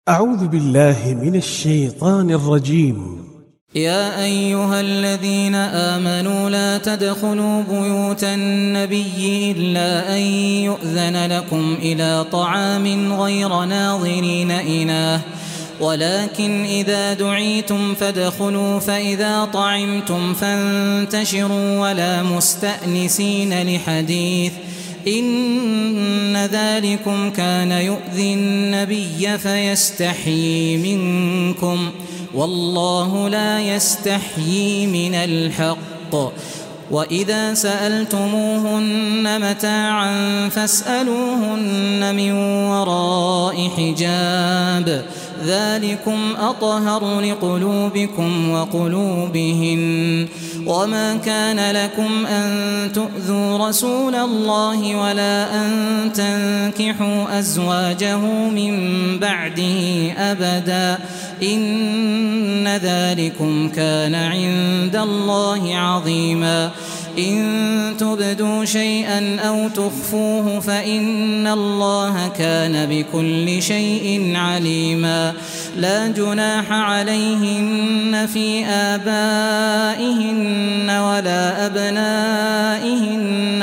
أعوذ بالله من الشيطان الرجيم. يا أيها الذين آمنوا لا تدخلوا بيوت النبي إلا أن يؤذن لكم إلى طعام غير ناظرين إناه ولكن إذا دعيتم فادخلوا فإذا طعمتم فانتشروا ولا مستأنسين لحديث إن ذلكم كان يؤذي النبي فيستحيي منكم والله لا يستحيي من الحق وإذا سألتموهن متاعا فاسألوهن من وراء حجاب ذلكم أطهر لقلوبكم وقلوبهن وما كان لكم أن تؤذوا رسول الله ولا أن تنكحوا أزواجه من بعده أبدا إن ذلكم كان عند الله عظيما إن تبدوا شيئا أو تخفوه فإن الله كان بكل شيء عليما لا جناح عليهن في آبائهن ولا أبنائهن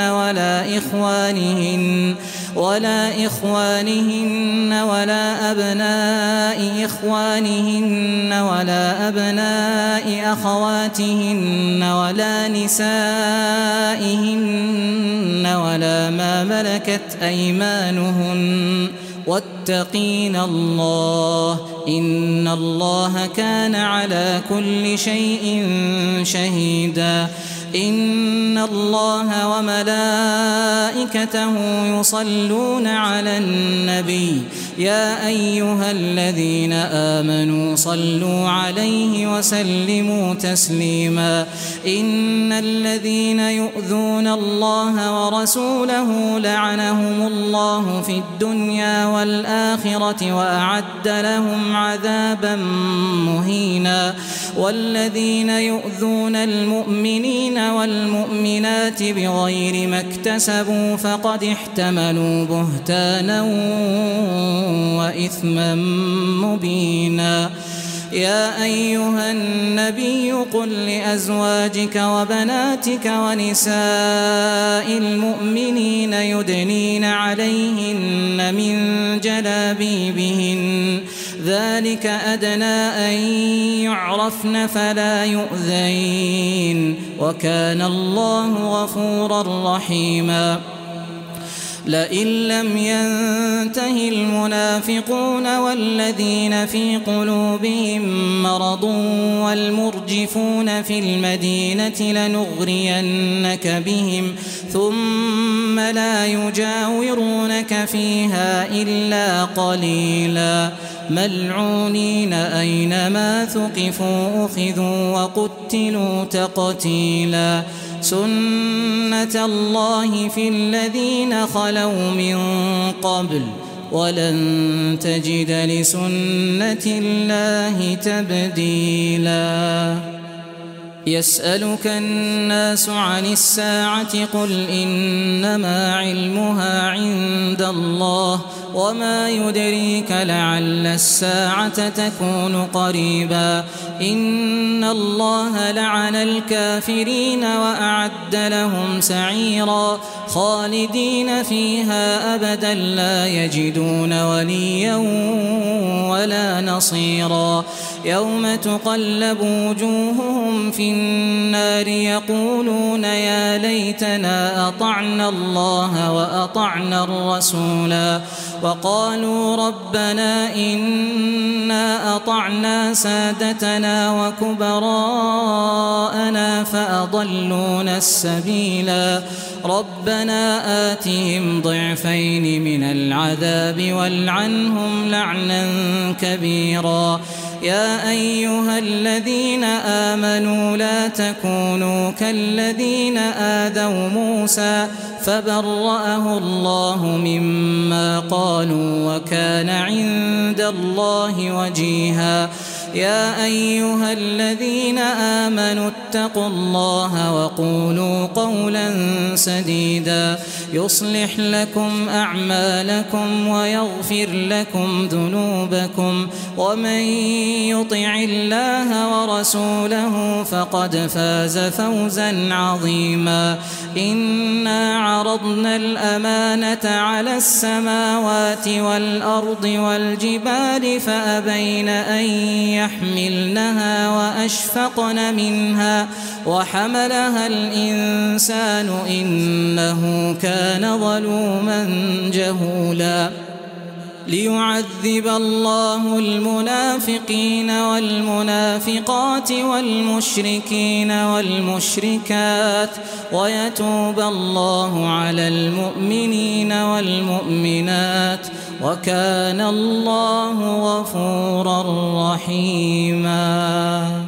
ولا إخوانهن ولا أبناء إخوانهن ولا أبناء أخواتهن ولا نسائهن ولا ما ملكت أيمانهن واتقين الله إن الله كان على كل شيء شهيدا إن الله وملائكته يصلون على النبي يا أيها الذين آمنوا صلوا عليه وسلموا تسليما إن الذين يؤذون الله ورسوله لعنهم الله في الدنيا والآخرة وأعد لهم عذابا مهينا والذين يؤذون المؤمنين والمؤمنات بغير ما اكتسبوا فقد احتملوا بهتانا وإثما مبينا يا أيها النبي قل لأزواجك وبناتك ونساء المؤمنين يدنين عليهن من جلابيبهن ذلك أدنى أن يعرفن فلا يؤذين وكان الله غفورا رحيما لئن لم ينته المنافقون والذين في قلوبهم مرض والمرجفون في المدينة لنغرينك بهم ثم لا يجاورونك فيها إلا قليلا ملعونين أينما ثقفوا أخذوا وقتلوا تقتيلا سنة الله في الذين خلوا من قبل ولن تجد لسنة الله تبديلا يسألك الناس عن الساعة قل إنما علمها عند الله وما يدريك لعل الساعة تكون قريبا إن الله لعن الكافرين وأعد لهم سعيرا خالدين فيها أبدا لا يجدون وليا ولا نصيرا يوم تقلب وجوههم في النار يقولون يا ليتنا أطعنا الله وأطعنا الرسولا وقالوا ربنا إنا أطعنا سادتنا وكبراءنا فأضلونا السبيلا ربنا آتهم ضعفين من العذاب والعنهم لعنا كبيرا يا أيها الذين آمنوا لا تكونوا كالذين آذوا موسى فبرأه الله مما قالوا وكان عند الله وجيها يا أيها الذين آمنوا اتقوا الله وقولوا قولا سديدا يصلح لكم أعمالكم ويغفر لكم ذنوبكم ومن يطع الله ورسوله فقد فاز فوزا عظيما إنا عرضنا الأمانة على السماوات والأرض والجبال فأبين أن يحملنها وأشفقن منها وحملها الإنسان إنه كان ظلوما جهولا ليعذب الله المنافقين والمنافقات والمشركين والمشركات ويتوب الله على المؤمنين والمؤمنات وكان الله غفورا رحيما.